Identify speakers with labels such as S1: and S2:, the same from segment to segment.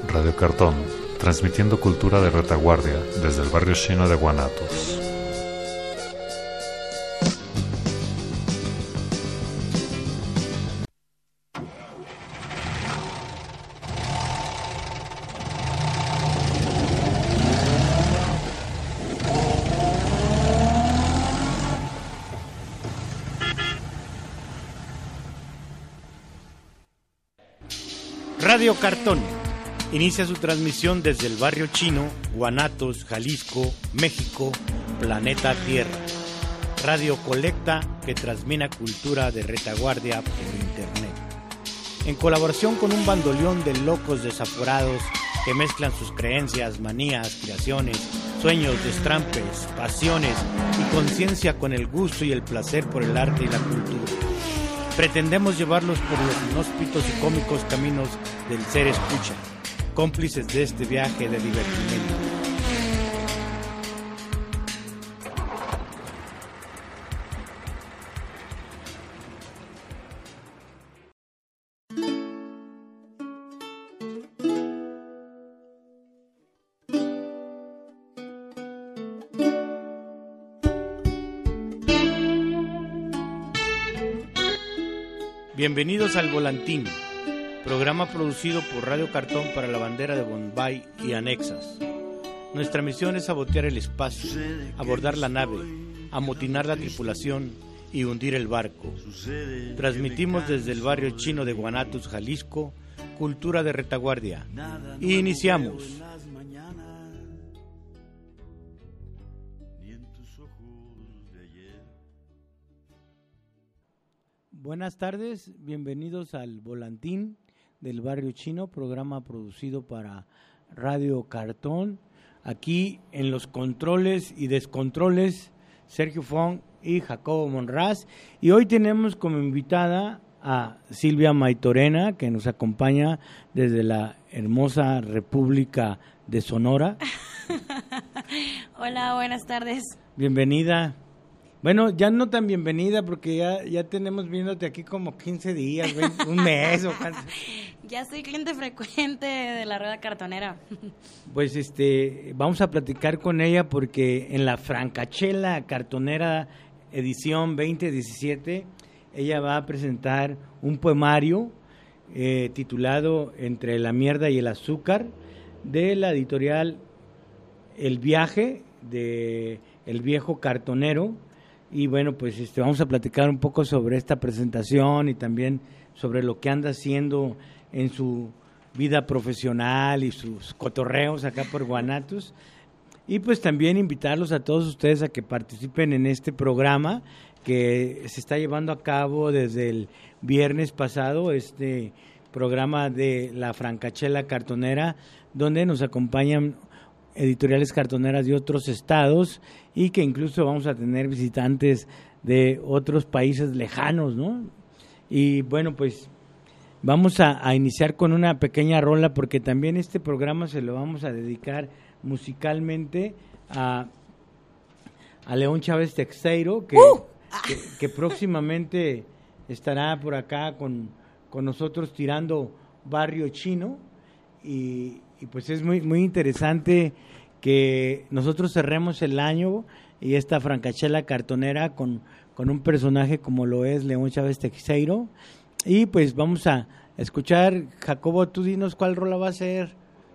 S1: Radio Cartón, transmitiendo cultura de retaguardia desde el barrio chino de Guanatos.
S2: Radio Cartón inicia su transmisión desde el barrio chino, Guanatos, Jalisco, México, planeta Tierra. Radio colecta que transmite cultura de retaguardia por internet. En colaboración con un bandoleón de locos desaforados que mezclan sus creencias, manías, creaciones, sueños, destrampes, pasiones y conciencia con el gusto y el placer por el arte y la cultura. Pretendemos llevarlos por los inhóspitos y cómicos caminos del ser escucha, cómplices de este viaje de divertimento. Bienvenidos al Volantín, programa producido por Radio Cartón para la bandera de Bombay y anexas. Nuestra misión es sabotear el espacio, abordar la nave, amotinar la tripulación y hundir el barco. Transmitimos desde el barrio chino de Guanatos, Jalisco, cultura de retaguardia. Y iniciamos. Buenas tardes, bienvenidos al Volantín del Barrio Chino, programa producido para Radio Cartón. Aquí en los controles y descontroles, Sergio Fong y Jacobo Monraz. Y hoy tenemos como invitada a Silvia Maytorena, que nos acompaña desde la hermosa República de Sonora.
S3: Hola, buenas tardes.
S2: Bienvenida. Bueno, ya no tan bienvenida porque ya tenemos viéndote aquí como 15 días, un mes o casi.
S3: Ya soy cliente frecuente de la Rueda Cartonera.
S2: Pues vamos a platicar con ella porque en la Francachela Cartonera edición 2017 ella va a presentar un poemario titulado Entre la mierda y el azúcar de la editorial El Viaje de El Viejo Cartonero. Y bueno, pues vamos a platicar un poco sobre esta presentación y también sobre lo que anda haciendo en su vida profesional y sus cotorreos acá por Guanatos. Y pues también invitarlos a todos ustedes a que participen en este programa que se está llevando a cabo desde el viernes pasado, este programa de la Francachela Cartonera, donde nos acompañan editoriales cartoneras de otros estados y que incluso vamos a tener visitantes de otros países lejanos, ¿no? Y bueno, pues vamos a iniciar con una pequeña rola porque también este programa se lo vamos a dedicar musicalmente a León Chávez Teixeiro, que próximamente estará por acá con nosotros tirando Barrio Chino y pues es muy interesante que nosotros cerremos el año y esta Francachela Cartonera con un personaje como lo es León Chávez Teixeiro. Y pues vamos a escuchar, Jacobo, tú dinos cuál rola va a ser.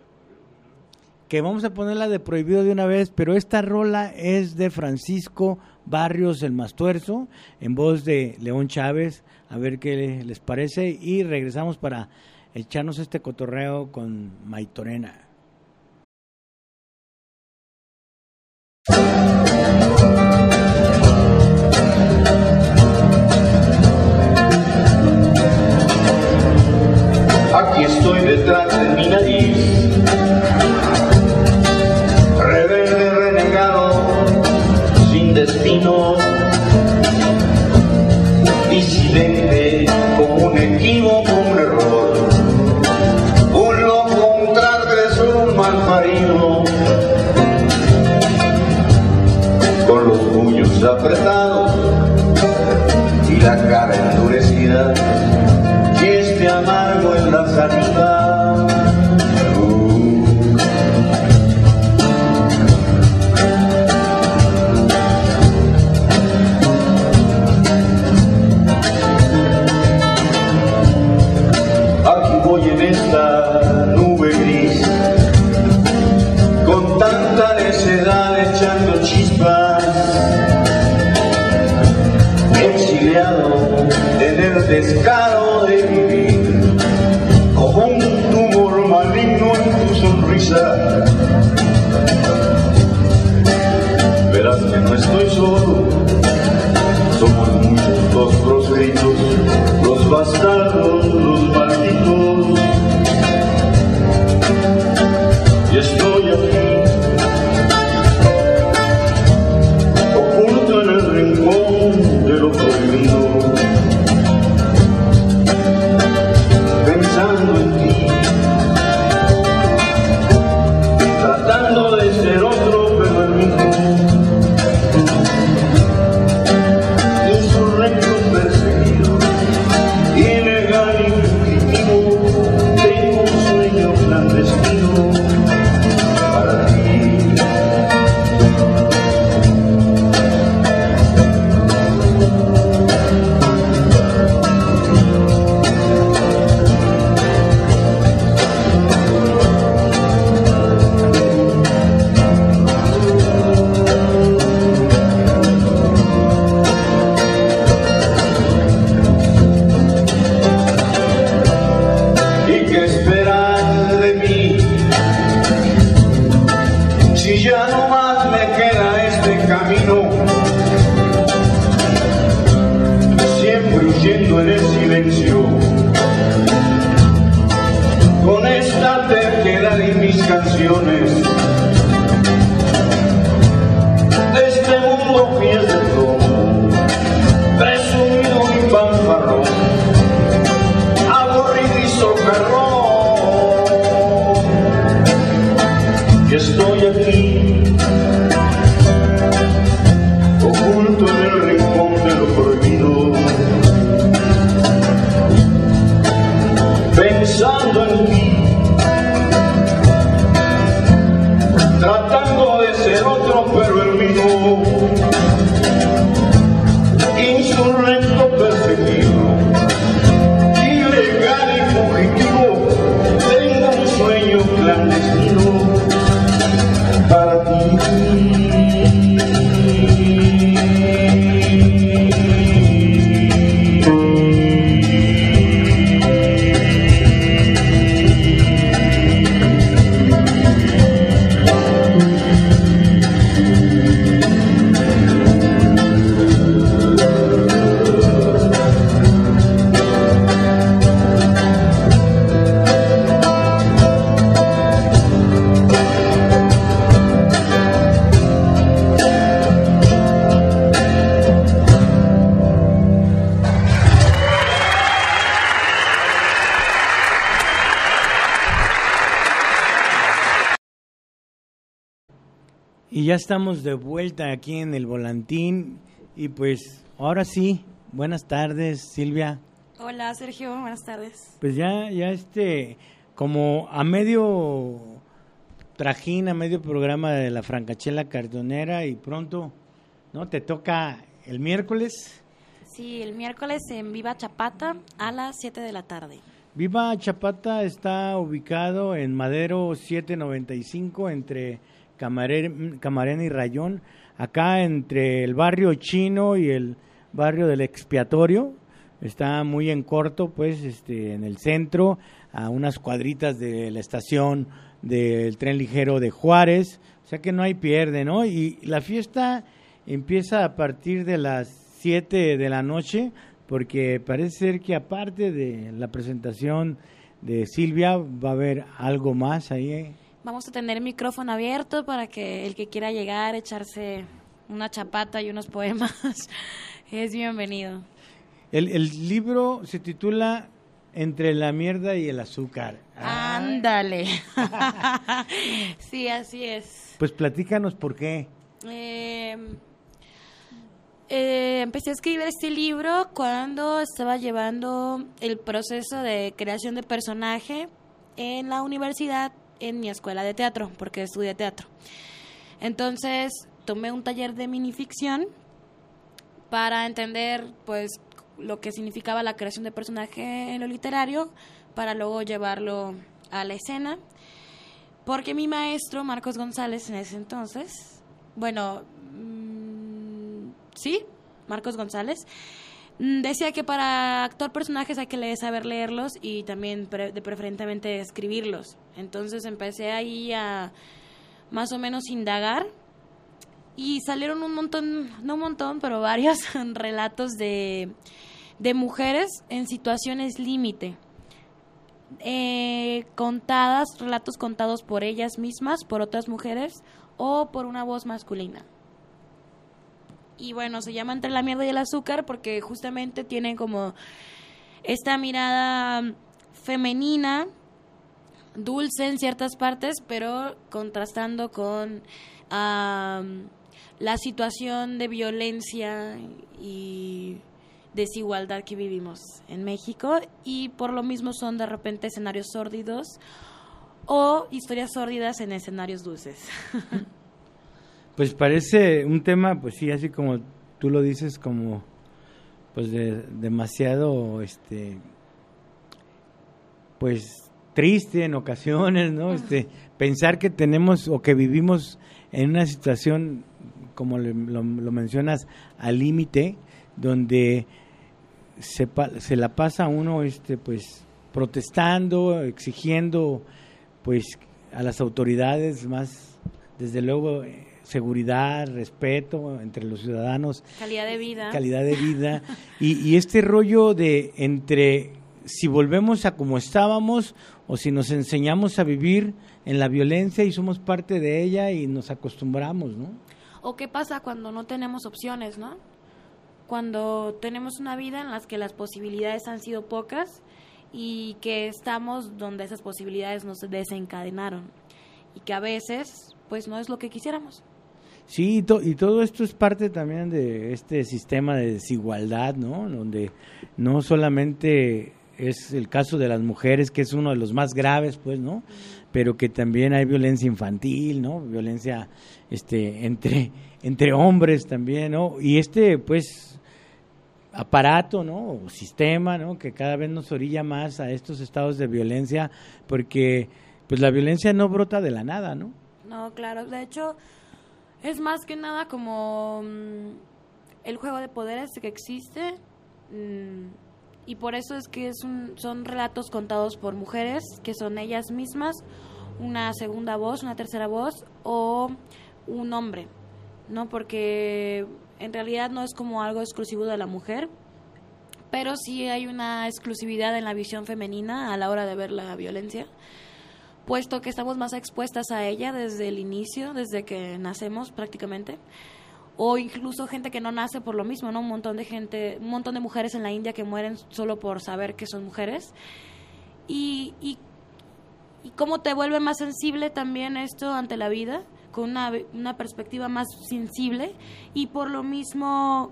S2: Que vamos a ponerla de prohibido de una vez, pero esta rola es de Francisco Barrios el Mastuerzo, en voz de León Chávez, a ver qué les parece, y regresamos para echarnos este cotorreo con Maytorena.
S4: Aquí estoy detrás de mi nariz, rebelde, renegado, sin destino, disidente, como un equívoco, un error, un loco, un transgresor, un malparido, con los puños apretados y la cara endurecida, y amargo en la saliva. qué esperar de mí? Si ya no más me queda este camino, siempre huyendo en el silencio, con esta terquedad y mis canciones, de este mundo que es de plomo, presumido y fanfarrón, aburridizo perrón. Que estoy aquí, oculto en el rincón de lo prohibido, pensando en ti, tratando de ser otro pero el mismo, insurrecto, perseguido, ilegal y fugitivo. Tengo un sueño clandestino para ti.
S2: Y ya estamos de vuelta aquí en el Volantín y pues ahora sí, buenas tardes Silvia.
S3: Hola Sergio, buenas tardes.
S2: Pues ya como a medio trajín, a medio programa de la Francachela Cartonera y pronto, ¿no? Te toca el miércoles.
S3: Sí, el miércoles en Viva Chapata a las 7 de la tarde.
S2: Viva Chapata está ubicado en Madero 795 entre Camarena y Rayón, acá entre el barrio chino y el barrio del Expiatorio. Está muy en corto, pues, en el centro, a unas cuadritas de la estación del tren ligero de Juárez, o sea que no hay pierde, ¿no? Y la fiesta empieza a partir de las 7 de la noche, porque parece ser que aparte de la presentación de Silvia, va a haber algo más ahí, ¿eh?
S3: Vamos a tener micrófono abierto para que el que quiera llegar, echarse una chapata y unos poemas, es bienvenido.
S2: El libro se titula Entre la mierda y el azúcar.
S3: Ándale. Sí, así es.
S2: Pues platícanos por qué.
S3: Empecé a escribir este libro cuando estaba llevando el proceso de creación de personaje en la universidad, en mi escuela de teatro, porque estudié teatro. Entonces tomé un taller de minificción para entender pues lo que significaba la creación de personaje en lo literario, para luego llevarlo a la escena, porque mi maestro Marcos González en ese entonces, Marcos González decía que para actuar personajes hay que saber leerlos y también preferentemente escribirlos. Entonces empecé ahí a más o menos indagar y salieron pero varios relatos de mujeres en situaciones límite, relatos contados por ellas mismas, por otras mujeres o por una voz masculina. Y bueno, se llama Entre la mierda y el azúcar porque justamente tienen como esta mirada femenina, dulce en ciertas partes, pero contrastando con la situación de violencia y desigualdad que vivimos en México, y por lo mismo son de repente escenarios sórdidos o historias sórdidas en escenarios dulces.
S2: Pues parece un tema, pues sí, así como tú lo dices, como pues demasiado, pues triste en ocasiones, ¿no? Pensar que tenemos o que vivimos en una situación, como lo mencionas, al límite, donde se la pasa uno, pues protestando, exigiendo pues a las autoridades más, desde luego, seguridad, respeto entre los ciudadanos,
S3: calidad de vida,
S2: y este rollo de entre si volvemos a como estábamos o si nos enseñamos a vivir en la violencia y somos parte de ella y nos acostumbramos, ¿no?
S3: O qué pasa cuando no tenemos opciones, ¿no? Cuando tenemos una vida en la que las posibilidades han sido pocas y que estamos donde esas posibilidades nos desencadenaron y que a veces pues no es lo que quisiéramos.
S2: Sí, y todo esto es parte también de este sistema de desigualdad, ¿no? Donde no solamente es el caso de las mujeres, que es uno de los más graves, pues, ¿no? Pero que también hay violencia infantil, ¿no? Violencia entre hombres también, ¿no? Y pues, aparato, ¿no? O sistema, ¿no? Que cada vez nos orilla más a estos estados de violencia, porque pues la violencia no brota de la nada, ¿no?
S3: No, claro, de hecho es más que nada como el juego de poderes que existe, y por eso es que son relatos contados por mujeres que son ellas mismas, una segunda voz, una tercera voz o un hombre, ¿no? Porque en realidad no es como algo exclusivo de la mujer, pero sí hay una exclusividad en la visión femenina a la hora de ver la violencia, puesto que estamos más expuestas a ella desde el inicio, desde que nacemos prácticamente, o incluso gente que no nace por lo mismo, ¿no? Un montón de mujeres en la India que mueren solo por saber que son mujeres, y cómo te vuelve más sensible también esto ante la vida, con una perspectiva más sensible, y por lo mismo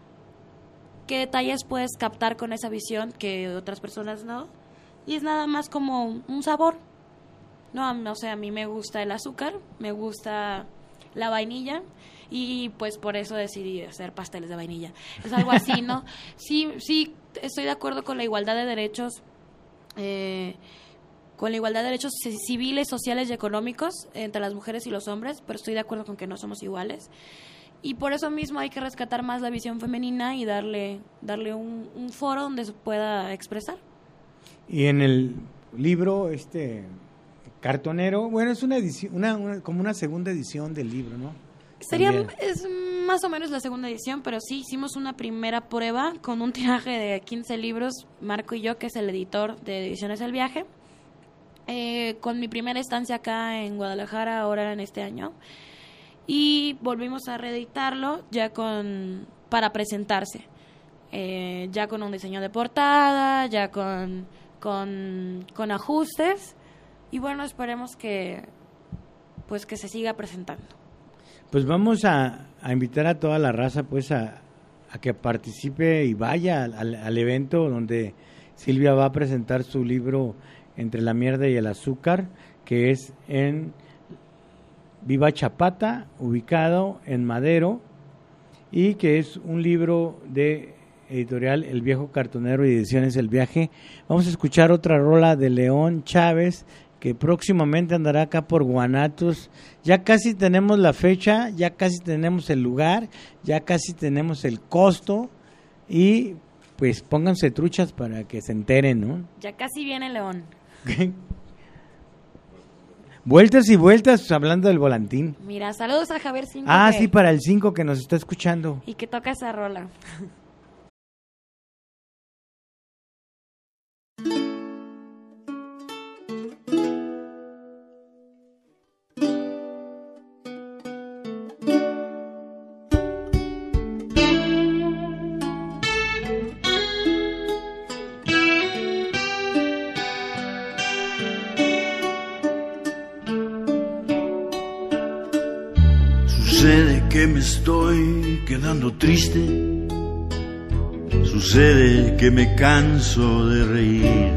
S3: qué detalles puedes captar con esa visión que otras personas no, y es nada más como un sabor. No sé, a mí me gusta el azúcar, me gusta la vainilla y pues por eso decidí hacer pasteles de vainilla. Es algo así, ¿no? Sí, estoy de acuerdo con la igualdad de derechos, civiles, sociales y económicos entre las mujeres y los hombres, pero estoy de acuerdo con que no somos iguales. Y por eso mismo hay que rescatar más la visión femenina y darle un foro donde se pueda expresar.
S2: Y en el libro cartonero, bueno, es una edición, como una segunda edición del libro, ¿no?
S3: Es más o menos la segunda edición, pero sí hicimos una primera prueba con un tiraje de 15 libros, Marco y yo, que es el editor de Ediciones El Viaje, con mi primera estancia acá en Guadalajara, ahora en este año, y volvimos a reeditarlo ya para presentarse, ya con un diseño de portada, ya con ajustes. Y bueno, esperemos que se siga presentando.
S2: Pues vamos a invitar a toda la raza pues a que participe y vaya al evento donde Silvia va a presentar su libro Entre la mierda y el azúcar, que es en Viva Chapata, ubicado en Madero, y que es un libro de editorial El Viejo Cartonero y Ediciones El Viaje. Vamos a escuchar otra rola de León Chávez, que próximamente andará acá por Guanatos. Ya casi tenemos la fecha, ya casi tenemos el lugar, ya casi tenemos el costo, y pues pónganse truchas para que se enteren, ¿no?
S3: Ya casi viene León.
S2: Vueltas y vueltas, hablando del volantín.
S3: Mira, saludos a Javier 5.
S2: Sí, para el 5 que nos está escuchando.
S3: Y que toca esa rola.
S5: Sucede que me estoy quedando triste, sucede que me canso de reír.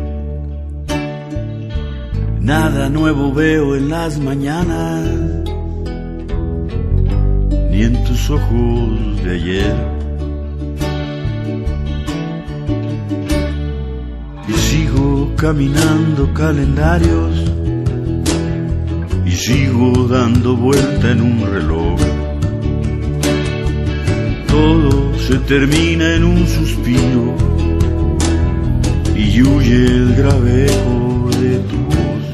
S5: Nada nuevo veo en las mañanas, ni en tus ojos de ayer. Y sigo caminando calendarios y sigo dando vuelta en un reloj. Todo se termina en un suspiro y huye el grave eco de tu voz.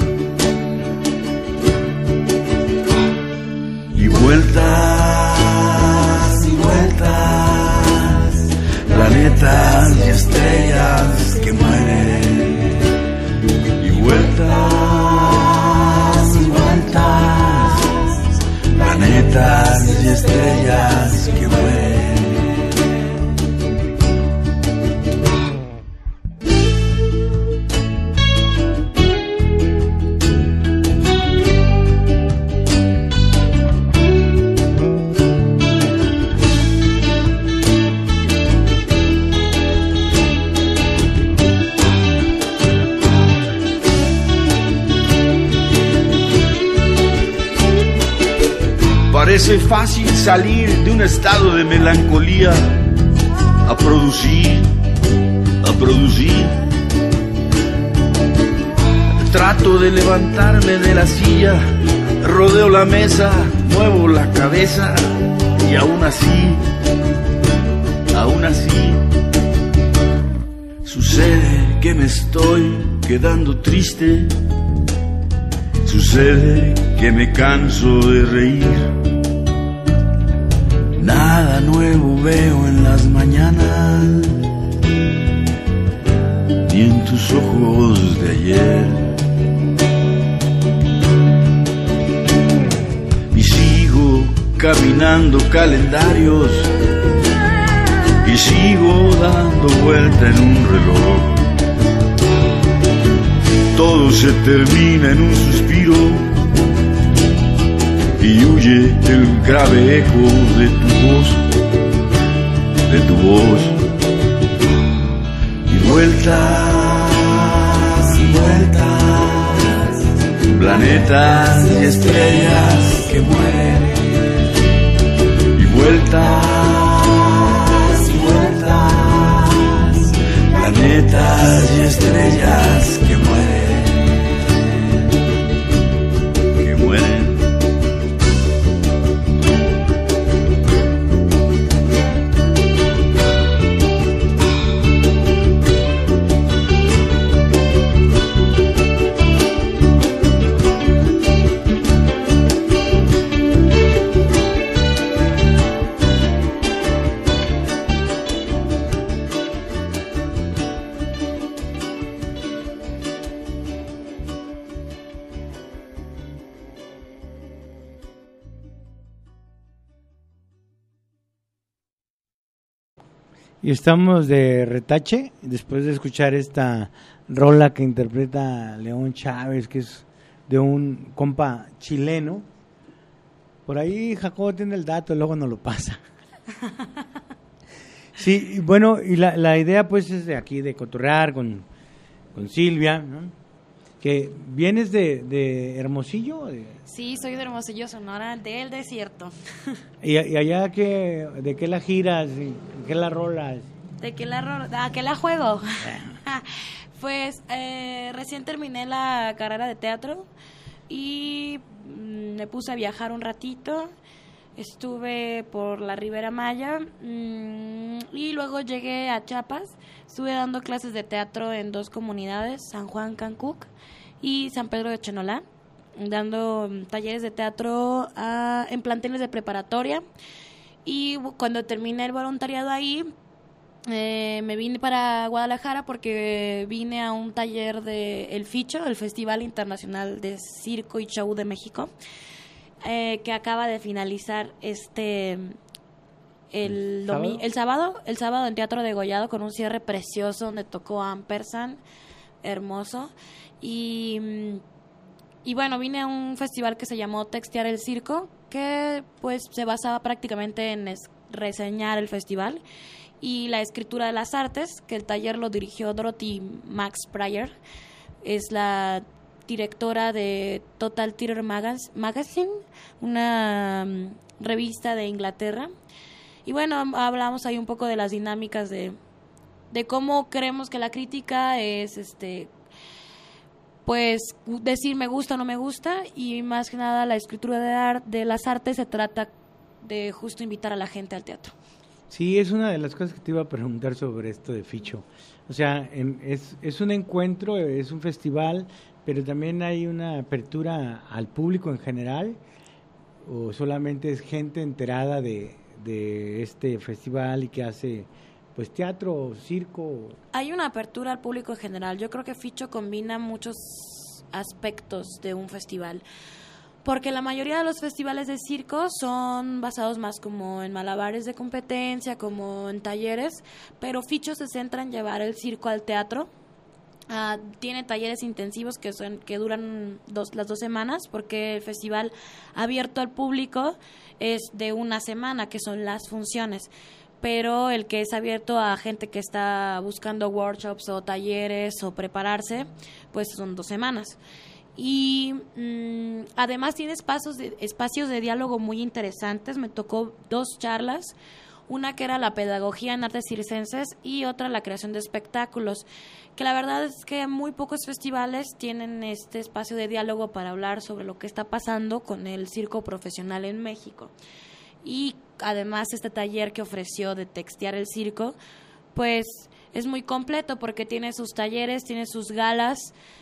S5: Y vueltas y vueltas, planetas y estrellas que mueren. Y vueltas y vueltas, planetas y estrellas que mueren. Parece fácil salir de un estado de melancolía a producir. Trato de levantarme de la silla, rodeo la mesa, muevo la cabeza y aún así, sucede que me estoy quedando triste, sucede que me canso de reír. Nada nuevo veo en las mañanas, ni en tus ojos de ayer. Y sigo caminando calendarios, y sigo dando vuelta en un reloj. Todo se termina en un suspiro y huye el grave eco de tu voz, y vueltas y vueltas, planetas y estrellas que mueren, y vueltas y vueltas, planetas y estrellas que mueren.
S2: Y estamos de retache después de escuchar esta rola que interpreta León Chávez, que es de un compa chileno. Por ahí Jacobo tiene el dato, luego nos lo pasa. Sí, bueno, y la idea pues es de aquí, de cotorrear con Silvia, ¿no? Que vienes de Hermosillo.
S3: Sí, soy de Hermosillo, Sonora, del desierto.
S2: ¿Y allá de qué la giras? ¿De qué la rolas?
S3: ¿De qué la qué la juego? Pues recién terminé la carrera de teatro y me puse a viajar un ratito. Estuve por la Ribera Maya y luego llegué a Chiapas. Estuve dando clases de teatro en 2 comunidades, San Juan Cancuc y San Pedro de Chenolá, dando talleres de teatro en planteles de preparatoria. Y cuando terminé el voluntariado ahí, me vine para Guadalajara porque vine a un taller de El Ficho, el Festival Internacional de Circo y Show de México, que acaba de finalizar el sábado en Teatro Degollado, con un cierre precioso donde tocó Ampersand, hermoso. Y bueno, vine a un festival que se llamó Textear el Circo, que pues se basaba prácticamente en reseñar el festival y la escritura de las artes, que el taller lo dirigió Dorothy Max Pryor, es la directora de Total Theatre Magazine, una revista de Inglaterra. Y bueno, hablamos ahí un poco de las dinámicas de cómo creemos que la crítica es pues decir me gusta o no me gusta, y más que nada la escritura de las artes se trata de justo invitar a la gente al teatro.
S2: Sí, es una de las cosas que te iba a preguntar sobre esto de Ficho. O sea, es un encuentro, es un festival, pero también hay una apertura al público en general, o solamente es gente enterada de este festival y que hace pues teatro, circo.
S3: Hay una apertura al público en general. Yo creo que Ficho combina muchos aspectos de un festival. Porque la mayoría de los festivales de circo son basados más como en malabares de competencia, como en talleres, pero Ficho se centra en llevar el circo al teatro. Tiene talleres intensivos que duran las 2 semanas, porque el festival abierto al público es de 1 semana, que son las funciones. Pero el que es abierto a gente que está buscando workshops o talleres o prepararse, pues son 2 semanas. Y además tiene espacios de diálogo muy interesantes. Me tocó 2 charlas, una que era la pedagogía en artes circenses y otra la creación de espectáculos, que la verdad es que muy pocos festivales tienen este espacio de diálogo para hablar sobre lo que está pasando con el circo profesional en México. Y además este taller que ofreció de textear el circo, pues es muy completo porque tiene sus talleres, tiene sus galas,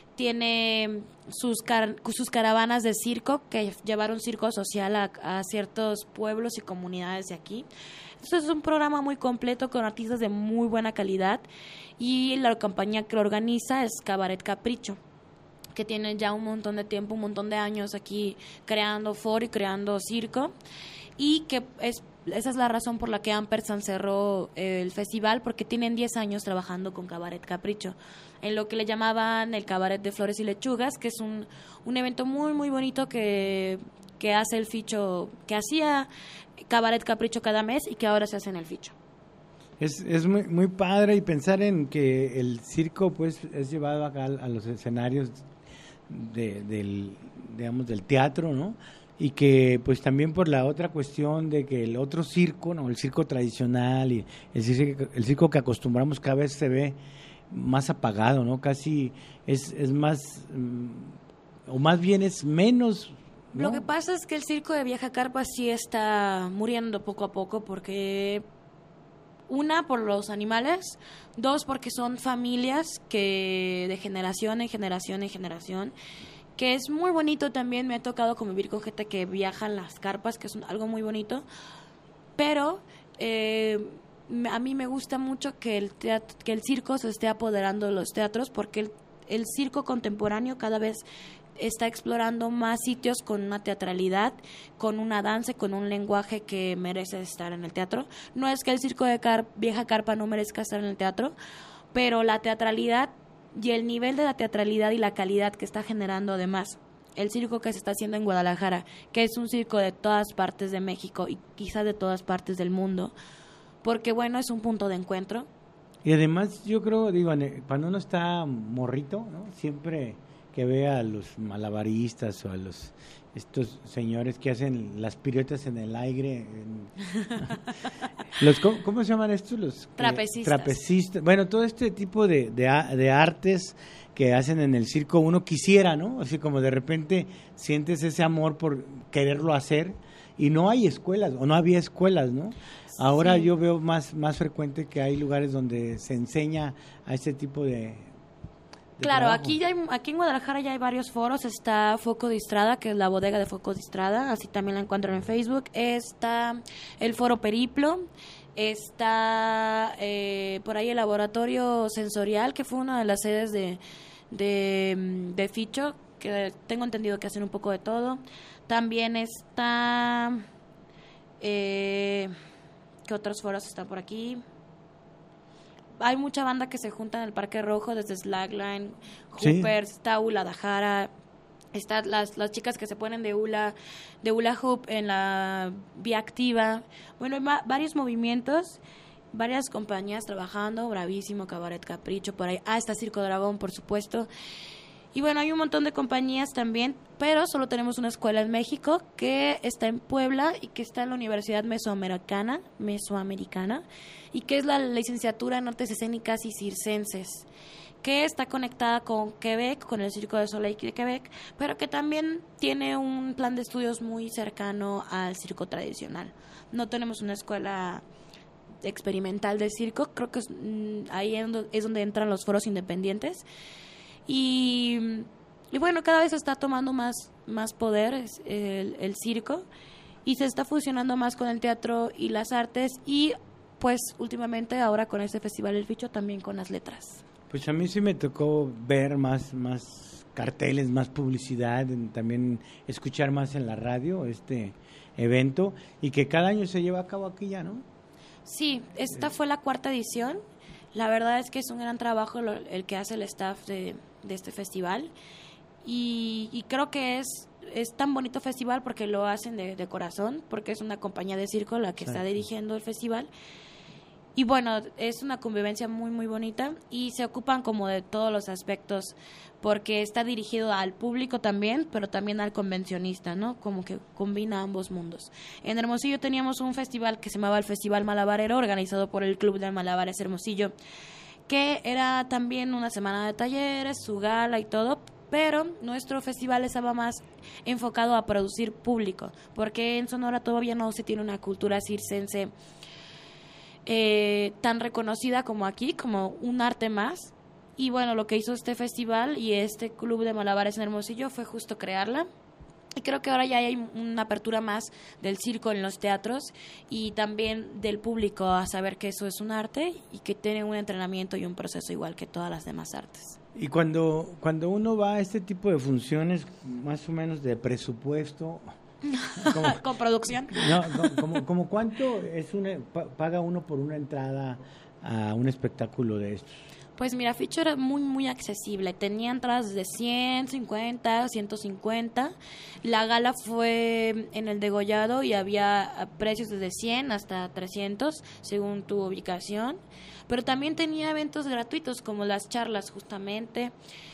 S3: tiene sus caravanas de circo que llevaron circo social a ciertos pueblos y comunidades de aquí. Entonces es un programa muy completo con artistas de muy buena calidad, y la compañía que lo organiza es Cabaret Capricho, que tiene ya un montón de tiempo, un montón de años aquí creando foro y creando circo, y que esa es la razón por la que Ampersand cerró el festival, porque tienen 10 años trabajando con Cabaret Capricho, en lo que le llamaban el Cabaret de Flores y Lechugas, que es un evento muy, muy bonito que hace el Ficho, que hacía Cabaret Capricho cada mes y que ahora se hace en el Ficho.
S2: Es muy, muy padre, y pensar en que el circo pues es llevado acá a los escenarios del teatro, ¿no? Y que pues también por la otra cuestión de que el otro circo, ¿no? El circo tradicional y el circo que acostumbramos cada vez se ve más apagado, ¿no? Casi es más, o más bien es menos, ¿no?
S3: Lo que pasa es que el circo de Vieja Carpa sí está muriendo poco a poco, porque 1, por los animales, 2, porque son familias que de generación en generación en generación, que es muy bonito también. Me ha tocado convivir con gente que viaja en las carpas, que es algo muy bonito, pero a mí me gusta mucho que el circo se esté apoderando de los teatros, porque el circo contemporáneo cada vez está explorando más sitios con una teatralidad, con una danza, con un lenguaje que merece estar en el teatro. No es que el circo de Vieja Carpa no merezca estar en el teatro, pero la teatralidad y el nivel de la teatralidad y la calidad que está generando además el circo que se está haciendo en Guadalajara, que es un circo de todas partes de México y quizás de todas partes del mundo, porque bueno, es un punto de encuentro.
S2: Y además yo creo, cuando uno está morrito, ¿no? Siempre que ve a los malabaristas o a estos señores que hacen las piruetas en el aire, ¿cómo se llaman estos? Los trapecistas. Bueno, todo este tipo de artes que hacen en el circo, uno quisiera, ¿no? Así como de repente sientes ese amor por quererlo hacer, y no hay escuelas, o no había escuelas, ¿no? Ahora sí. Yo veo más frecuente que hay lugares donde se enseña a este tipo de
S3: Claro,
S2: trabajo.
S3: Aquí en Guadalajara ya hay varios foros. Está Foco de Estrada, que es la bodega de Foco de Estrada, así también la encuentran en Facebook. Está el Foro Periplo, está por ahí el Laboratorio Sensorial, que fue una de las sedes de Ficho, que tengo entendido que hacen un poco de todo. También está ¿qué otros foros están por aquí? Hay mucha banda que se junta en el Parque Rojo, desde Slackline, Hoopers, sí. Está Hula Dajara, están las chicas que se ponen de hula hoop en la Vía Activa. Bueno, hay varios movimientos, varias compañías trabajando, bravísimo, Cabaret Capricho, por ahí. Está Circo Dragón, por supuesto. Y bueno, hay un montón de compañías también, pero solo tenemos una escuela en México que está en Puebla y que está en la Universidad Mesoamericana, y que es la licenciatura en Artes Escénicas y Circenses, que está conectada con Quebec, con el Circo de Soleil de Quebec, pero que también tiene un plan de estudios muy cercano al circo tradicional. No tenemos una escuela experimental de circo. Creo que ahí es donde entran los foros independientes. Y bueno, cada vez está tomando más poder el circo, y se está fusionando más con el teatro y las artes, y pues últimamente ahora con este Festival El Ficho también con las letras.
S2: Pues a mí sí me tocó ver más carteles, más publicidad, también escuchar más en la radio este evento, y que cada año se lleva a cabo aquí ya, ¿no?
S3: Sí, esta fue la 4ª edición. La verdad es que es un gran trabajo el que hace el staff de este festival, y creo que es tan bonito festival porque lo hacen de corazón, porque es una compañía de circo la que está dirigiendo el festival. Y bueno, es una convivencia muy, muy bonita, y se ocupan como de todos los aspectos, porque está dirigido al público también, pero también al convencionista, ¿no? Como que combina ambos mundos. En Hermosillo teníamos un festival que se llamaba el Festival Malabarero, organizado por el Club de Malabares Hermosillo, que era también una semana de talleres, su gala y todo, pero nuestro festival estaba más enfocado a producir público, porque en Sonora todavía no se tiene una cultura circense tan reconocida como aquí, como un arte más. Y bueno, lo que hizo este festival y este Club de Malabares en Hermosillo fue justo crearla. Y creo que ahora ya hay una apertura más del circo en los teatros, y también del público a saber que eso es un arte y que tiene un entrenamiento y un proceso igual que todas las demás artes.
S2: Y cuando uno va a este tipo de funciones, más o menos de presupuesto,
S3: con producción,
S2: no, como cuánto es paga uno por una entrada a un espectáculo de estos.
S3: Pues mira, Ficho era muy, muy accesible. Tenía entradas de 150, 150. La gala fue en el Degollado y había precios desde 100 hasta 300, según tu ubicación. Pero también tenía eventos gratuitos, como las charlas, justamente.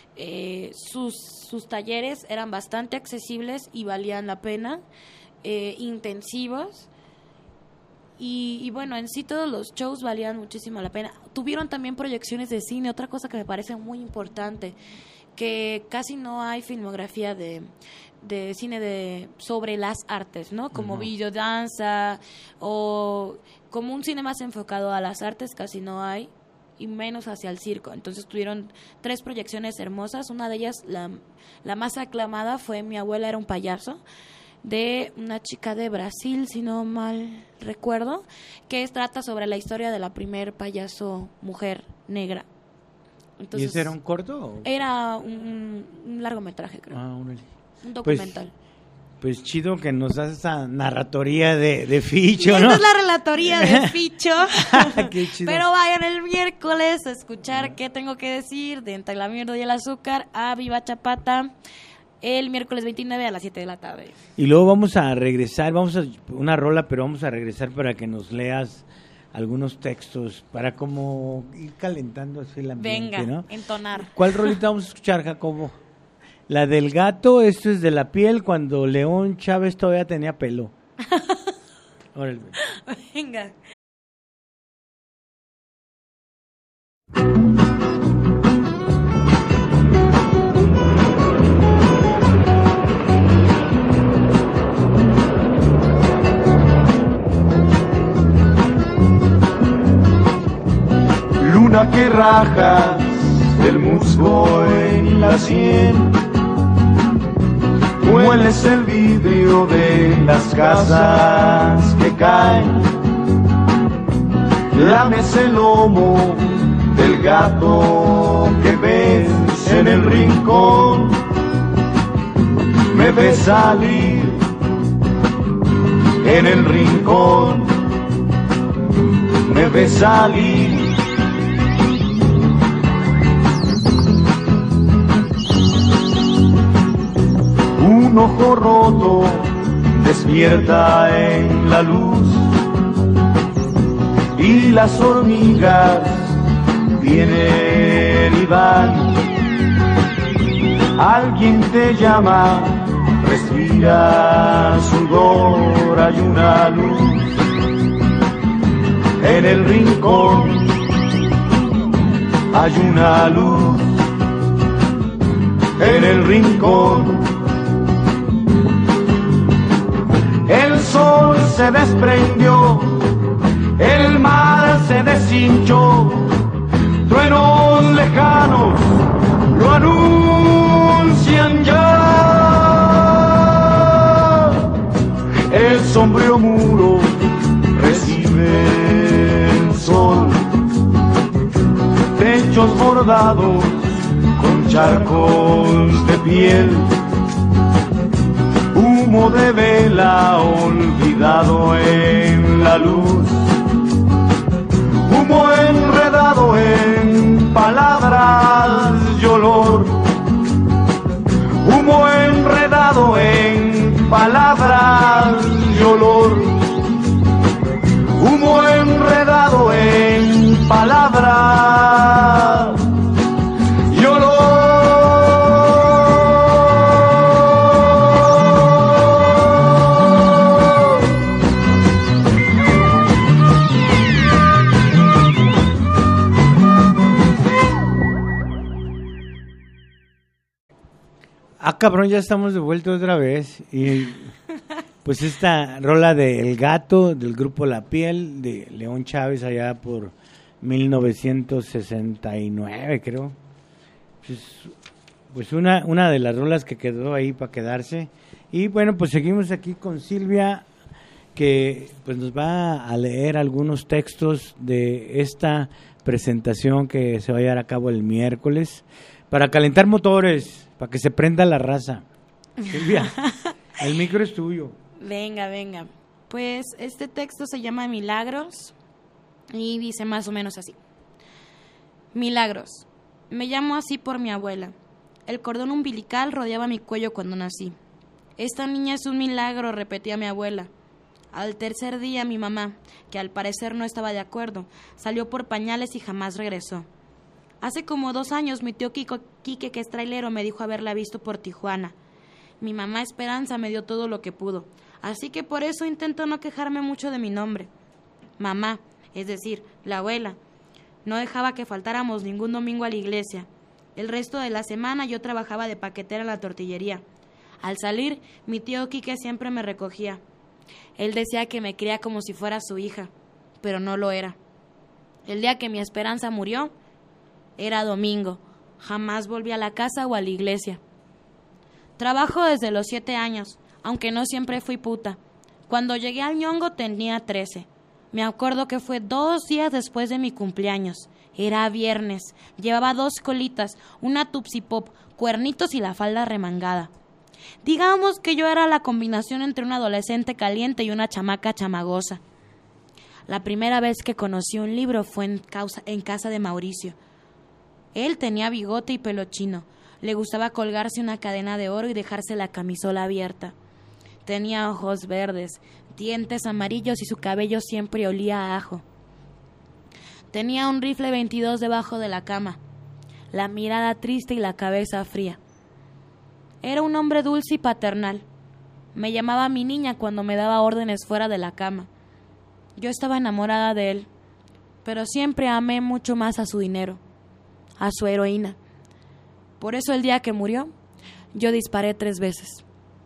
S3: Sus talleres eran bastante accesibles y valían la pena, intensivos. Y bueno, en sí todos los shows valían muchísimo la pena. Tuvieron también proyecciones de cine, otra cosa que me parece muy importante, que casi no hay filmografía de cine sobre las artes, ¿no? Como videodanza o como un cine más enfocado a las artes, casi no hay, y menos hacia el circo. Entonces tuvieron 3 proyecciones hermosas. Una de ellas, la más aclamada, fue Mi abuela era un payaso, de una chica de Brasil, si no mal recuerdo, que trata sobre la historia de la primer payaso mujer negra. Entonces,
S2: ¿y ese era un corto?
S3: Era un largometraje, creo. Un documental.
S2: Pues chido que nos haces esa narratoría de Ficho, ¿no?
S3: Esta es la relatoría de Ficho.
S2: Qué chido.
S3: Pero vayan el miércoles a escuchar qué tengo que decir de Entre la mierda y el azúcar a Viva Chapata, el miércoles 29 a las 7 de la tarde. Y
S2: luego vamos a regresar, una rola, pero vamos a regresar para que nos leas algunos textos, para como ir calentando así el ambiente.
S3: Venga,
S2: ¿no?
S3: entonar.
S2: ¿Cuál rolita vamos a escuchar, Jacobo? La del gato, esto es de La Piel, cuando León Chávez todavía tenía pelo. Órale.
S3: Venga.
S4: Luna que rajas del musgo en la sien, hueles el vidrio de las casas que caen, lames el lomo del gato que ves en el rincón, me ves salir en el rincón, me ves salir. Un ojo roto despierta en la luz y las hormigas vienen y van. Alguien te llama, respira sudor, hay una luz en el rincón, hay una luz en el rincón. El sol se desprendió, el mar se deshinchó, truenos lejanos lo anuncian ya. El sombrío muro recibe el sol, techos bordados con charcos de piel, humo de vela olvidado en la luz, humo enredado en palabras y olor, humo enredado en palabras y olor, humo enredado en palabras y olor.
S2: Ah, cabrón, ya estamos de vuelta otra vez. Y pues esta rola de El Gato, del grupo La Piel, de León Chávez, allá por 1969, creo. Pues una de las rolas que quedó ahí para quedarse. Y bueno, pues seguimos aquí con Silvia, que pues nos va a leer algunos textos de esta presentación que se va a llevar a cabo el miércoles, para calentar motores, para que se prenda la raza. Silvia, el micro es tuyo.
S3: Venga, venga. Pues este texto se llama Milagros y dice más o menos así. Milagros. Me llamo así por mi abuela. El cordón umbilical rodeaba mi cuello cuando nací. Esta niña es un milagro, repetía mi abuela. Al tercer día mi mamá, que al parecer no estaba de acuerdo, salió por pañales y jamás regresó. Hace como 2 años mi tío Quique, que es trailero, me dijo haberla visto por Tijuana. Mi mamá Esperanza me dio todo lo que pudo, así que por eso intento no quejarme mucho de mi nombre. Mamá, es decir, la abuela, no dejaba que faltáramos ningún domingo a la iglesia. El resto de la semana yo trabajaba de paquetera en la tortillería. Al salir, mi tío Quique siempre me recogía. Él decía que me quería como si fuera su hija, pero no lo era. El día que mi Esperanza murió, era domingo. Jamás volví a la casa o a la iglesia. Trabajo desde los 7 años, aunque no siempre fui puta. Cuando llegué al Ñongo tenía 13. Me acuerdo que fue 2 días después de mi cumpleaños. Era viernes. Llevaba 2 colitas, una Tupsi Pop, cuernitos y la falda remangada. Digamos que yo era la combinación entre un adolescente caliente y una chamaca chamagosa. La primera vez que conocí un libro fue en casa de Mauricio. Él tenía bigote y pelo chino. Le gustaba colgarse una cadena de oro y dejarse la camisola abierta. Tenía ojos verdes, dientes amarillos y su cabello siempre olía a ajo. Tenía un rifle 22 debajo de la cama, la mirada triste y la cabeza fría. Era un hombre dulce y paternal. Me llamaba mi niña cuando me daba órdenes fuera de la cama. Yo estaba enamorada de él, pero siempre amé mucho más a su dinero, a su heroína. Por eso el día que murió, yo disparé 3 veces.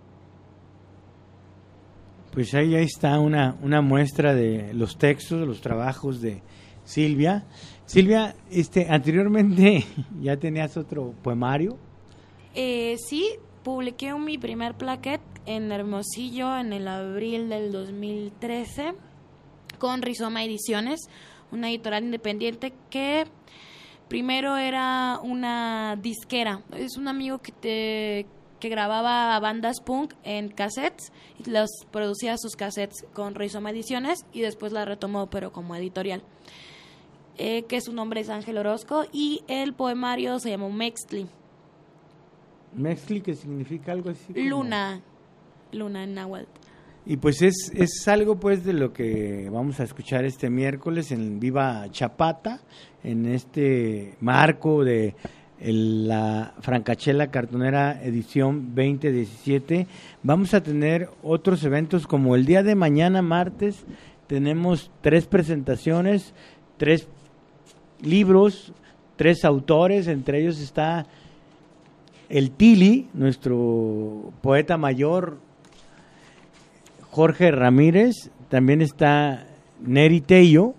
S2: Pues ahí está una muestra de los textos, de los trabajos de Silvia. Silvia, anteriormente ya tenías otro poemario.
S3: Sí, publiqué mi primer plaquet en Hermosillo en el abril del 2013 con Rizoma Ediciones, una editorial independiente que primero era una disquera. Es un amigo que grababa bandas punk en cassettes y los producía sus cassettes con Rizoma Ediciones y después la retomó pero como editorial. Que su nombre es Ángel Orozco y el poemario se llamó Mextli.
S2: Mextli, que significa algo así como...
S3: Luna en náhuatl.
S2: Y pues es algo pues de lo que vamos a escuchar este miércoles en Viva Chapata, en este marco de la Francachela Cartonera edición 2017. Vamos a tener otros eventos como el día de mañana, martes, tenemos 3 presentaciones, 3 libros, 3 autores, entre ellos está el Tili, nuestro poeta mayor, Jorge Ramírez, también está Neri Tello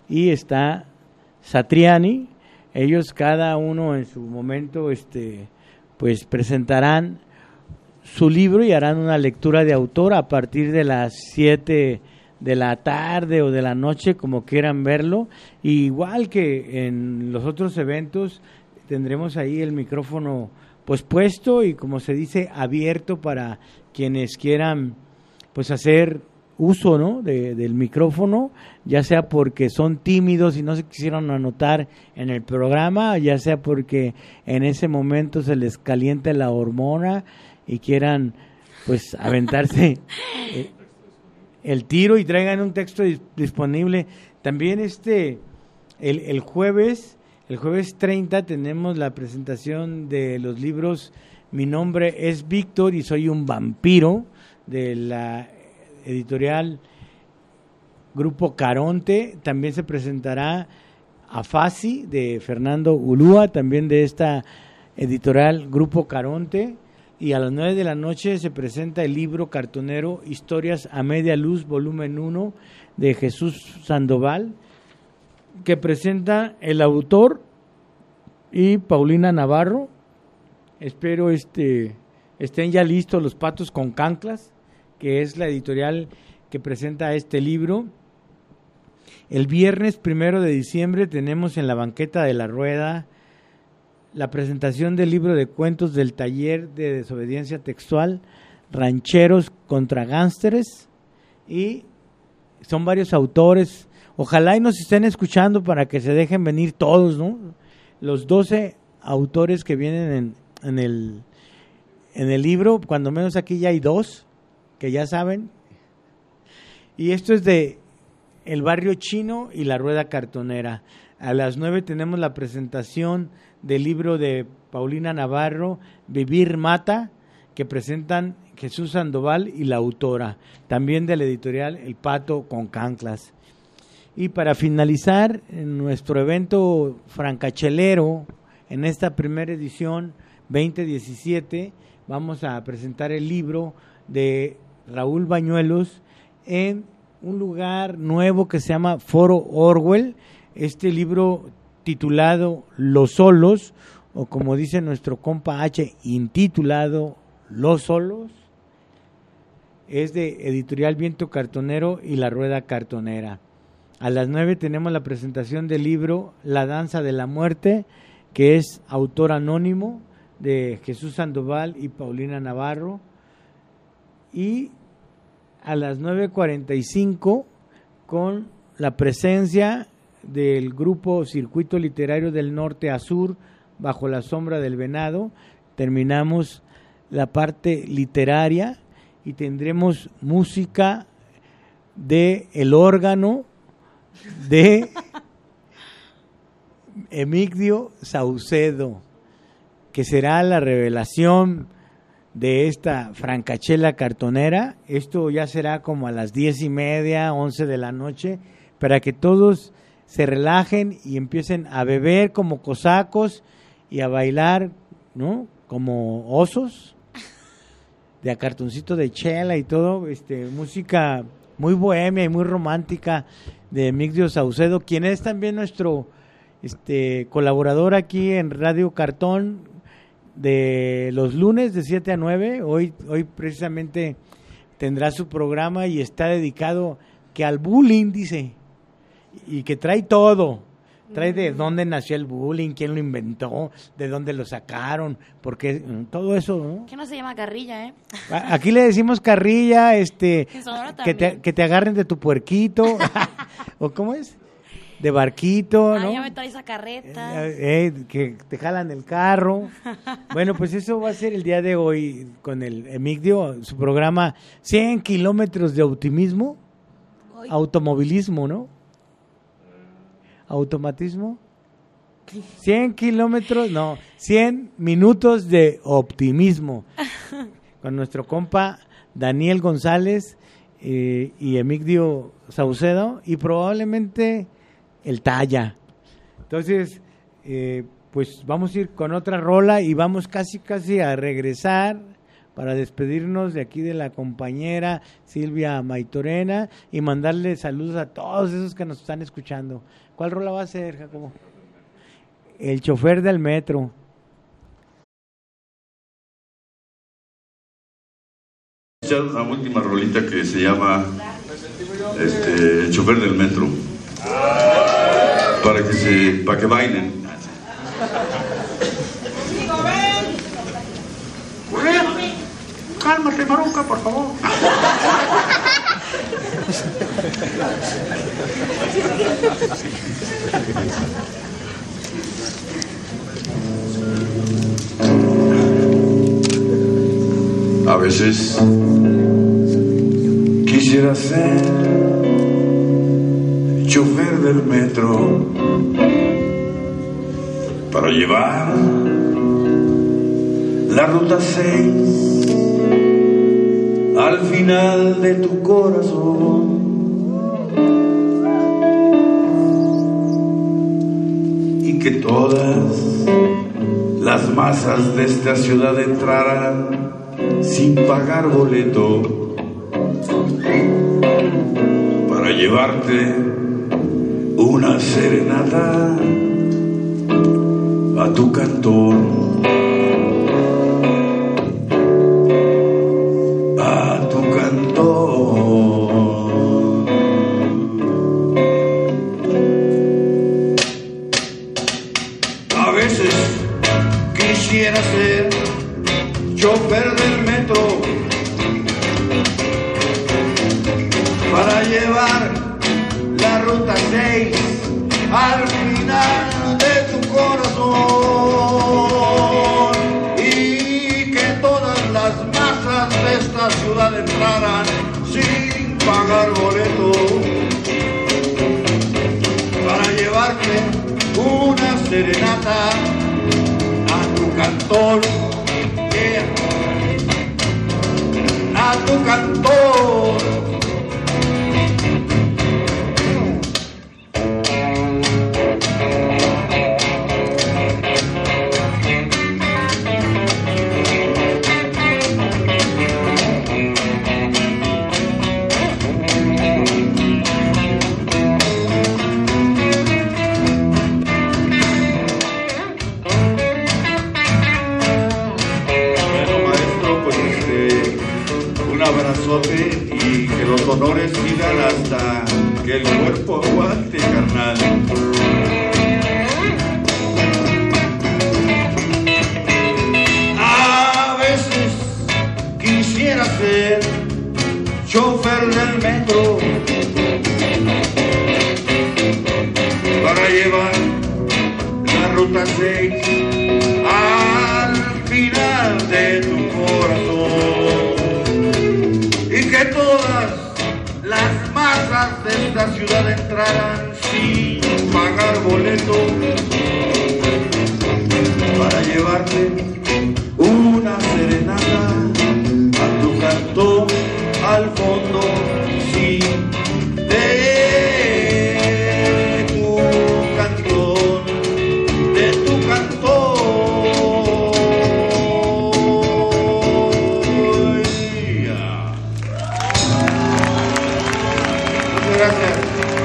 S2: y está Satriani. Ellos cada uno en su momento pues presentarán su libro y harán una lectura de autor a partir de las 7 de la tarde o de la noche, como quieran verlo. Y igual que en los otros eventos, tendremos ahí el micrófono pues puesto y, como se dice, abierto para quienes quieran pues hacer uso, ¿no?, del micrófono, ya sea porque son tímidos y no se quisieron anotar en el programa, ya sea porque en ese momento se les calienta la hormona y quieran pues aventarse el tiro y traigan un texto disponible. También el jueves 30 tenemos la presentación de los libros Mi nombre es Víctor y soy un vampiro, de la editorial Grupo Caronte. También se presentará Afasi de Fernando Ulúa, también de esta editorial Grupo Caronte. Y a las 9 de la noche se presenta el libro cartonero Historias a Media Luz, volumen 1, de Jesús Sandoval, que presenta el autor y Paulina Navarro. Espero estén ya listos los Patos con Canclas, que es la editorial que presenta este libro. El viernes 1 de diciembre tenemos en la banqueta de la Rueda la presentación del libro de cuentos del taller de desobediencia textual, Rancheros contra Gánsteres, y son varios autores. Ojalá y nos estén escuchando para que se dejen venir todos, ¿no? Los 12 autores que vienen en el libro, cuando menos aquí ya hay 2, que ya saben. Y esto es de el Barrio Chino y la Rueda Cartonera. A las 9 tenemos la presentación del libro de Paulina Navarro, Vivir Mata, que presentan Jesús Sandoval y la autora, también de la editorial El Pato con Canclas. Y para finalizar, en nuestro evento francachelero, en esta primera edición 2017, vamos a presentar el libro de Raúl Bañuelos en un lugar nuevo que se llama Foro Orwell. Este libro titulado Los Solos, o como dice nuestro compa H, intitulado Los Solos, es de Editorial Viento Cartonero y La Rueda Cartonera. A las 9 tenemos la presentación del libro La Danza de la Muerte, que es autor anónimo, de Jesús Sandoval y Paulina Navarro. Y a las 9:45, con la presencia del grupo Circuito Literario del Norte a Sur, Bajo la Sombra del Venado, terminamos la parte literaria y tendremos música de el órgano de Emigdio Saucedo, que será la revelación de esta francachela cartonera. Esto ya será como a las 10:30, 11 de la noche, para que todos se relajen y empiecen a beber como cosacos y a bailar, ¿no?, como osos, de a cartoncito de chela y todo. Música muy bohemia y muy romántica de Emigdio Saucedo, quien es también nuestro colaborador aquí en Radio Cartón de los lunes de 7 a 9. Hoy precisamente tendrá su programa y está dedicado que al bullying, dice, y que trae todo. Trae de dónde nació el bullying, quién lo inventó, de dónde lo sacaron, porque todo eso, ¿no?
S3: Que no se llama carrilla, ¿eh?
S2: Aquí le decimos carrilla,
S3: En Sonora también.
S2: que te agarren de tu puerquito, o ¿cómo es? De barquito, ¿no?
S3: Ya me trae esa carreta.
S2: Que te jalan el carro. Bueno, pues eso va a ser el día de hoy con el Emigdio, su programa 100 kilómetros de optimismo, automovilismo, ¿no? Automatismo. 100 kilómetros, no, 100 minutos de optimismo. Con nuestro compa Daniel González y Emigdio Saucedo, y probablemente el Talla. Entonces, pues vamos a ir con otra rola y vamos casi a regresar para despedirnos de aquí de la compañera Silvia Maitorena y mandarle saludos a todos esos que nos están escuchando. ¿Cuál rola va a ser, Jacobo? El chofer del metro.
S6: Una última rolita que se llama El chofer del metro, para que bailen. Cálmate, Maruca, por favor. A veces quisiera ser chofer del metro para llevar la ruta 6 al final de tu corazón y que todas las masas de esta ciudad entraran sin pagar boleto para llevarte una serenata a tu cantón, a tu cantón. A veces quisiera ser chofer del metro para llevar la ruta 6 al final de tu corazón y que todas las masas de esta ciudad entraran sin pagar boleto para llevarte una serenata a tu cantón. A tu cantor. Y que los honores sigan hasta que el cuerpo aguante, carnal. A veces quisiera ser chofer del metro para llevar la ruta 6 al final de tu corazón y que todas las masas de esta ciudad entraran sin pagar boleto para llevarte una serenata a tu cantón al fondo, sí, de tu cantón, de tu cantón. Gracias.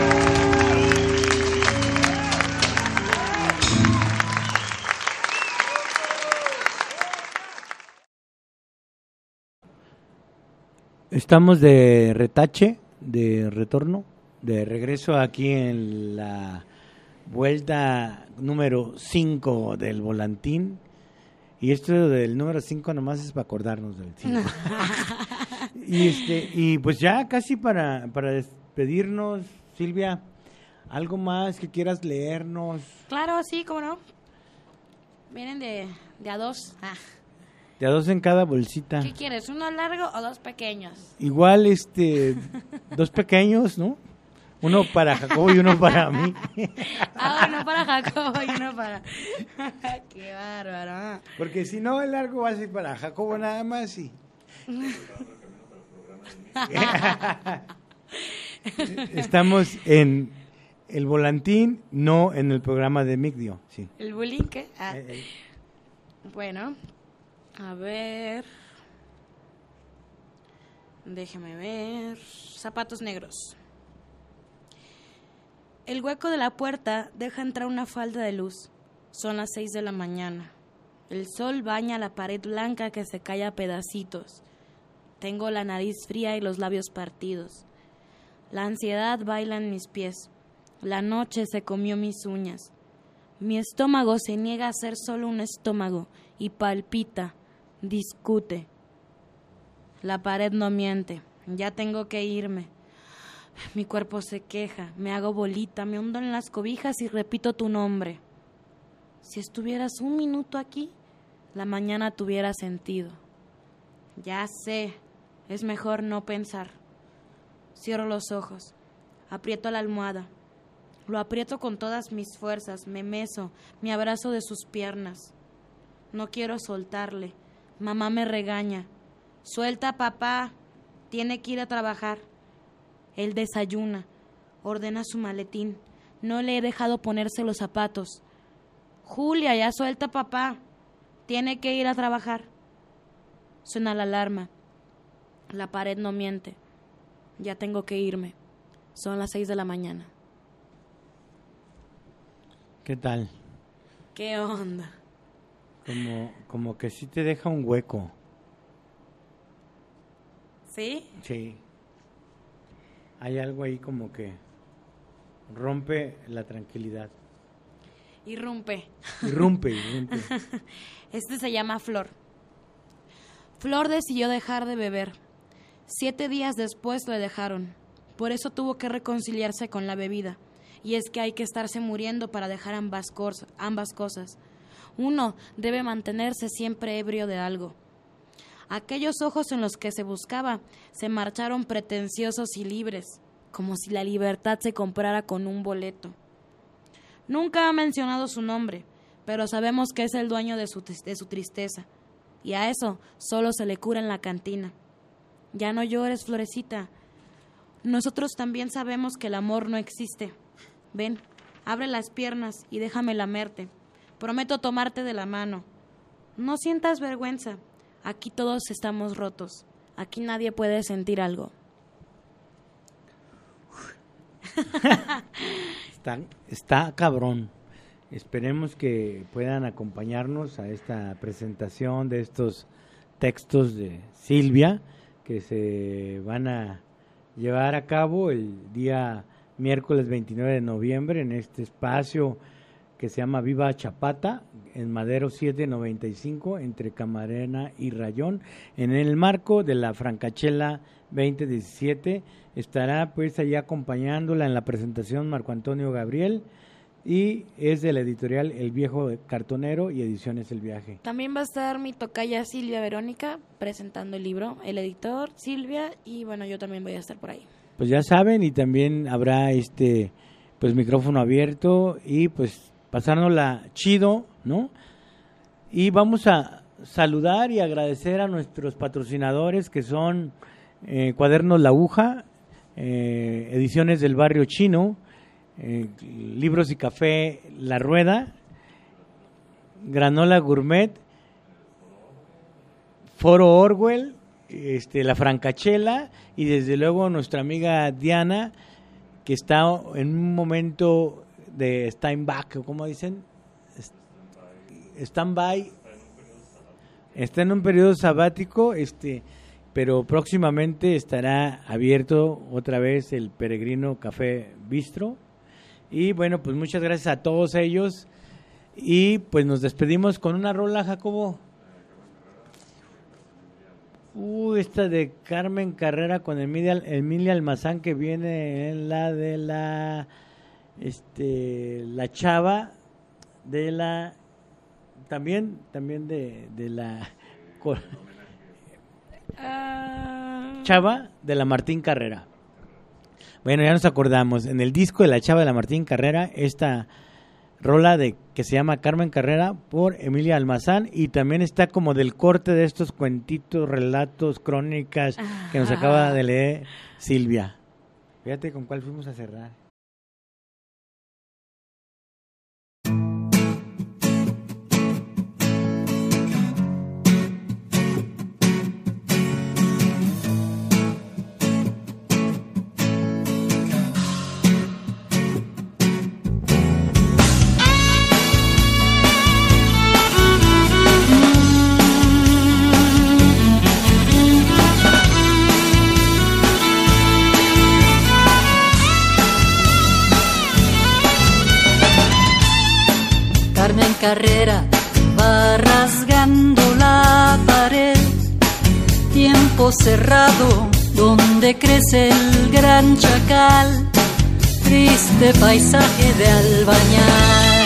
S2: Estamos de retache, de retorno, de regreso aquí en la vuelta número 5 del volantín. Y esto del número 5 nomás es para acordarnos del 5. y pues ya casi para despedirnos, Silvia, ¿algo más que quieras leernos?
S3: Claro, sí, cómo no. Vienen de a dos.
S2: De a dos en cada bolsita.
S3: ¿Qué quieres, uno largo o dos pequeños?
S2: Igual, dos pequeños, ¿no? Uno para Jacobo y uno para mí.
S3: Uno para Jacobo y uno para... ¡Qué bárbaro!
S2: Porque si no, el largo va a ser para Jacobo nada más y... Estamos en el volantín, no en el programa de Migdio. Sí.
S3: ¿El bullying qué? Bueno, a ver... Déjeme ver. Zapatos negros. El hueco de la puerta deja entrar una falda de luz. Son las 6 de la mañana. El sol baña la pared blanca que se cae a pedacitos. Tengo la nariz fría y los labios partidos. La ansiedad baila en mis pies. La noche se comió mis uñas. Mi estómago se niega a ser solo un estómago y palpita, discute. La pared no miente. Ya tengo que irme. Mi cuerpo se queja, me hago bolita, me hundo en las cobijas y repito tu nombre. Si estuvieras un minuto aquí, la mañana tuviera sentido. Ya sé, es mejor no pensar. Cierro los ojos, aprieto la almohada. Lo aprieto con todas mis fuerzas, me meso, me abrazo de sus piernas. No quiero soltarle. Mamá me regaña. Suelta, papá, tiene que ir a trabajar. Él desayuna, ordena su maletín. No le he dejado ponerse los zapatos. Julia, ya suelta, papá. Tiene que ir a trabajar. Suena la alarma. La pared no miente. Ya tengo que irme. Son las 6 de la mañana.
S2: ¿Qué tal?
S3: ¿Qué onda?
S2: Como que sí te deja un hueco.
S3: ¿Sí?
S2: Sí. Hay algo ahí como que rompe la tranquilidad.
S3: Irrumpe.
S2: Irrumpe.
S3: Este se llama Flor. Flor decidió dejar de beber. 7 días después le dejaron. Por eso tuvo que reconciliarse con la bebida. Y es que hay que estarse muriendo para dejar ambas cosas. Uno debe mantenerse siempre ebrio de algo. Aquellos ojos en los que se buscaba se marcharon pretenciosos y libres, como si la libertad se comprara con un boleto. Nunca ha mencionado su nombre, pero sabemos que es el dueño de su tristeza, y a eso solo se le cura en la cantina. Ya no llores, Florecita. Nosotros también sabemos que el amor no existe. Ven, abre las piernas y déjame lamerte. Prometo tomarte de la mano. No sientas vergüenza. Aquí todos estamos rotos. Aquí nadie puede sentir algo.
S2: Está cabrón. Esperemos que puedan acompañarnos a esta presentación de estos textos de Silvia que se van a llevar a cabo el día miércoles 29 de noviembre en este espacio que se llama Viva Chapata, en Madero 795, entre Camarena y Rayón, en el marco de la Francachela 2017. Estará pues allí acompañándola en la presentación Marco Antonio Gabriel, y es de la editorial El Viejo Cartonero y Ediciones El Viaje.
S3: También va a estar mi tocaya Silvia Verónica presentando el libro, el editor Silvia, y bueno, yo también voy a estar por ahí.
S2: Pues ya saben, y también habrá pues micrófono abierto y pues pasárnosla chido, ¿no? Y vamos a saludar y agradecer a nuestros patrocinadores que son Cuadernos La Aguja, Ediciones del Barrio Chino, Libros y Café La Rueda, Granola Gourmet, Foro Orwell, la Francachela, y desde luego nuestra amiga Diana, que está en un momento de stand-back, ¿cómo dicen? Stand-by. Está en un periodo sabático, pero próximamente estará abierto otra vez el Peregrino Café Bistro. Y bueno, pues muchas gracias a todos ellos. Y pues nos despedimos con una rola, Jacobo. Esta de Carmen Carrera con Emilia Almazán, que viene en la de la chava de la también de la chava de la Martín Carrera. Bueno, ya nos acordamos, en el disco de la chava de la Martín Carrera, esta rola que se llama Carmen Carrera por Emilia Almazán, y también está como del corte de estos cuentitos, relatos, crónicas que nos acaba de leer Silvia. Fíjate con cuál fuimos a cerrar.
S7: Carrera va rasgando la pared, tiempo cerrado donde crece el gran chacal, triste paisaje de albañal.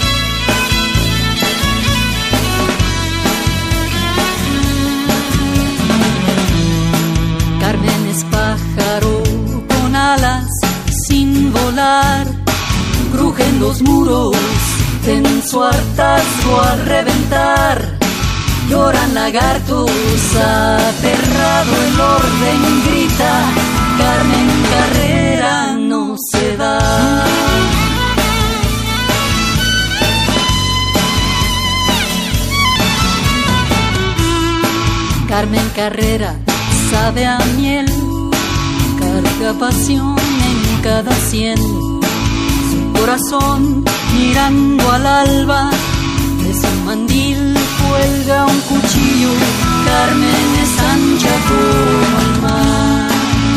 S7: Carmen es pájaro con alas sin volar, crujen los muros en su hartazgo al reventar, lloran lagartos, aterrado el orden grita, Carmen Carrera no se da. Carmen Carrera sabe a miel, carga pasión en cada sien, su corazón mirando al alba, de su mandil cuelga un cuchillo, Carmen es ancha como el mar.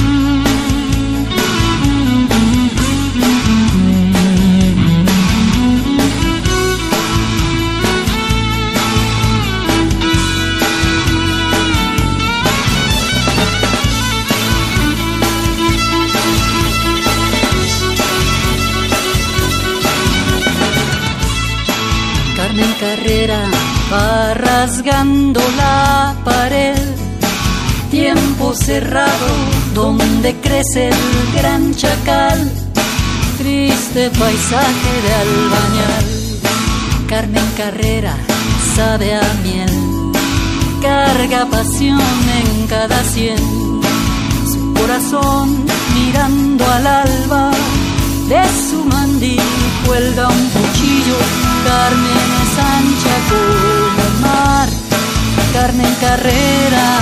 S7: Carmen Carrera va rasgando la pared, tiempo cerrado donde crece el gran chacal, triste paisaje de albañal. Carmen Carrera sabe a miel, carga pasión en cada sien, su corazón mirando al alba, de su mandil cuelga un cuchillo, Carmen es ancha como el mar, Carmen Carrera